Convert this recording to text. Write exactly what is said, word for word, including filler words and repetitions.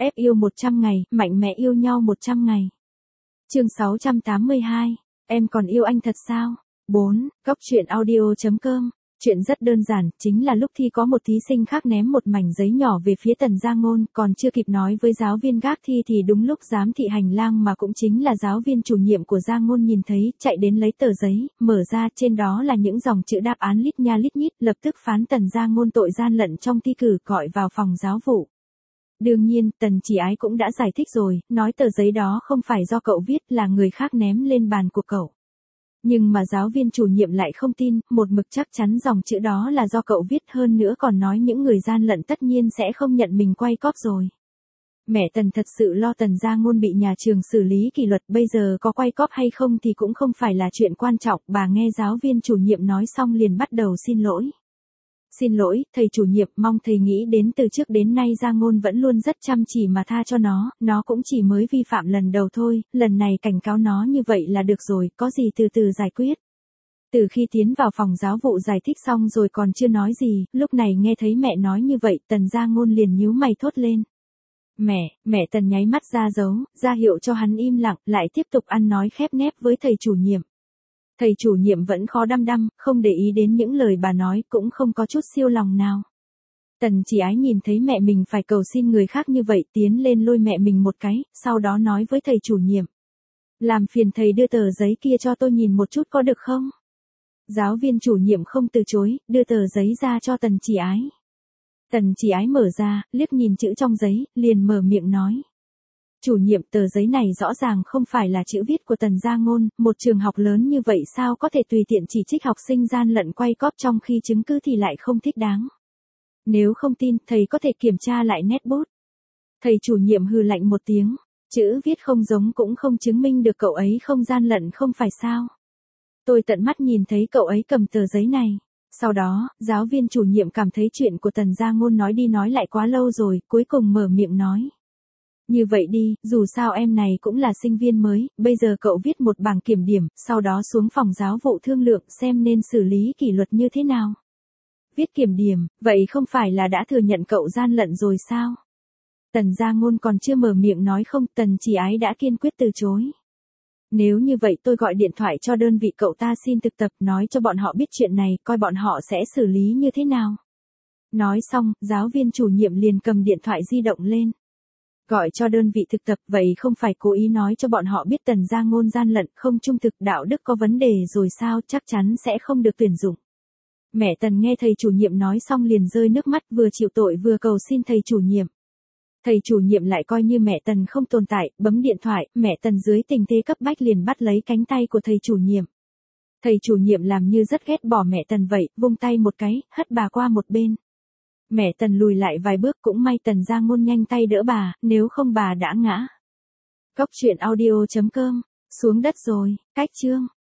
Ép yêu một trăm ngày, mạnh mẽ yêu nhau một trăm ngày. Chương sáu trăm tám mươi hai, em còn yêu anh thật sao? bốn. Góc truyện audio chấm com. Chuyện rất đơn giản, chính là lúc thi có một thí sinh khác ném một mảnh giấy nhỏ về phía Tần Gia Ngôn, còn chưa kịp nói với giáo viên gác thi thì đúng lúc giám thị hành lang mà cũng chính là giáo viên chủ nhiệm của Gia Ngôn nhìn thấy, chạy đến lấy tờ giấy, mở ra, trên đó là những dòng chữ đáp án lít nha lít nhít, lập tức phán Tần Gia Ngôn tội gian lận trong thi cử, gọi vào phòng giáo vụ. Đương nhiên, Tần Chỉ Ái cũng đã giải thích rồi, nói tờ giấy đó không phải do cậu viết, là người khác ném lên bàn của cậu. Nhưng mà giáo viên chủ nhiệm lại không tin, một mực chắc chắn dòng chữ đó là do cậu viết, hơn nữa còn nói những người gian lận tất nhiên sẽ không nhận mình quay cóp rồi. Mẹ Tần thật sự lo Tần Gia Ngôn bị nhà trường xử lý kỷ luật, bây giờ có quay cóp hay không thì cũng không phải là chuyện quan trọng, bà nghe giáo viên chủ nhiệm nói xong liền bắt đầu xin lỗi. Xin lỗi, thầy chủ nhiệm, mong thầy nghĩ đến từ trước đến nay Gia Ngôn vẫn luôn rất chăm chỉ mà tha cho nó, nó cũng chỉ mới vi phạm lần đầu thôi, lần này cảnh cáo nó như vậy là được rồi, có gì từ từ giải quyết. Từ khi tiến vào phòng giáo vụ giải thích xong rồi còn chưa nói gì, lúc này nghe thấy mẹ nói như vậy, Tần Gia Ngôn liền nhíu mày thốt lên. Mẹ, mẹ Tần nháy mắt ra dấu, ra hiệu cho hắn im lặng, lại tiếp tục ăn nói khép nép với thầy chủ nhiệm. Thầy chủ nhiệm vẫn khó đăm đăm, không để ý đến những lời bà nói, cũng không có chút siêu lòng nào. Tần Chỉ Ái nhìn thấy mẹ mình phải cầu xin người khác như vậy, tiến lên lôi mẹ mình một cái, sau đó nói với thầy chủ nhiệm. Làm phiền thầy đưa tờ giấy kia cho tôi nhìn một chút có được không? Giáo viên chủ nhiệm không từ chối, đưa tờ giấy ra cho Tần Chỉ Ái. Tần Chỉ Ái mở ra, liếc nhìn chữ trong giấy, liền mở miệng nói. Chủ nhiệm, tờ giấy này rõ ràng không phải là chữ viết của Tần Gia Ngôn, một trường học lớn như vậy sao có thể tùy tiện chỉ trích học sinh gian lận quay cóp trong khi chứng cứ thì lại không thích đáng. Nếu không tin, thầy có thể kiểm tra lại nét bút. Thầy chủ nhiệm hừ lạnh một tiếng, chữ viết không giống cũng không chứng minh được cậu ấy không gian lận không phải sao. Tôi tận mắt nhìn thấy cậu ấy cầm tờ giấy này. Sau đó, giáo viên chủ nhiệm cảm thấy chuyện của Tần Gia Ngôn nói đi nói lại quá lâu rồi, cuối cùng mở miệng nói. Như vậy đi, dù sao em này cũng là sinh viên mới, bây giờ cậu viết một bảng kiểm điểm, sau đó xuống phòng giáo vụ thương lượng xem nên xử lý kỷ luật như thế nào. Viết kiểm điểm, vậy không phải là đã thừa nhận cậu gian lận rồi sao? Tần Gia Ngôn còn chưa mở miệng nói không, Tần Chỉ Ái đã kiên quyết từ chối. Nếu như vậy tôi gọi điện thoại cho đơn vị cậu ta xin thực tập, nói cho bọn họ biết chuyện này, coi bọn họ sẽ xử lý như thế nào. Nói xong, giáo viên chủ nhiệm liền cầm điện thoại di động lên. Gọi cho đơn vị thực tập, vậy không phải cố ý nói cho bọn họ biết Tần Gia Ngôn gian lận, không trung thực, đạo đức có vấn đề rồi sao, chắc chắn sẽ không được tuyển dụng. Mẹ Tần nghe thầy chủ nhiệm nói xong liền rơi nước mắt, vừa chịu tội vừa cầu xin thầy chủ nhiệm. Thầy chủ nhiệm lại coi như mẹ Tần không tồn tại, bấm điện thoại, mẹ Tần dưới tình thế cấp bách liền bắt lấy cánh tay của thầy chủ nhiệm. Thầy chủ nhiệm làm như rất ghét bỏ mẹ Tần vậy, vung tay một cái, hất bà qua một bên. Mẹ Tần lùi lại vài bước, cũng may Tần Gia Ngôn nhanh tay đỡ bà, nếu không bà đã ngã. Góc truyện audio chấm com, xuống đất rồi, cách chương.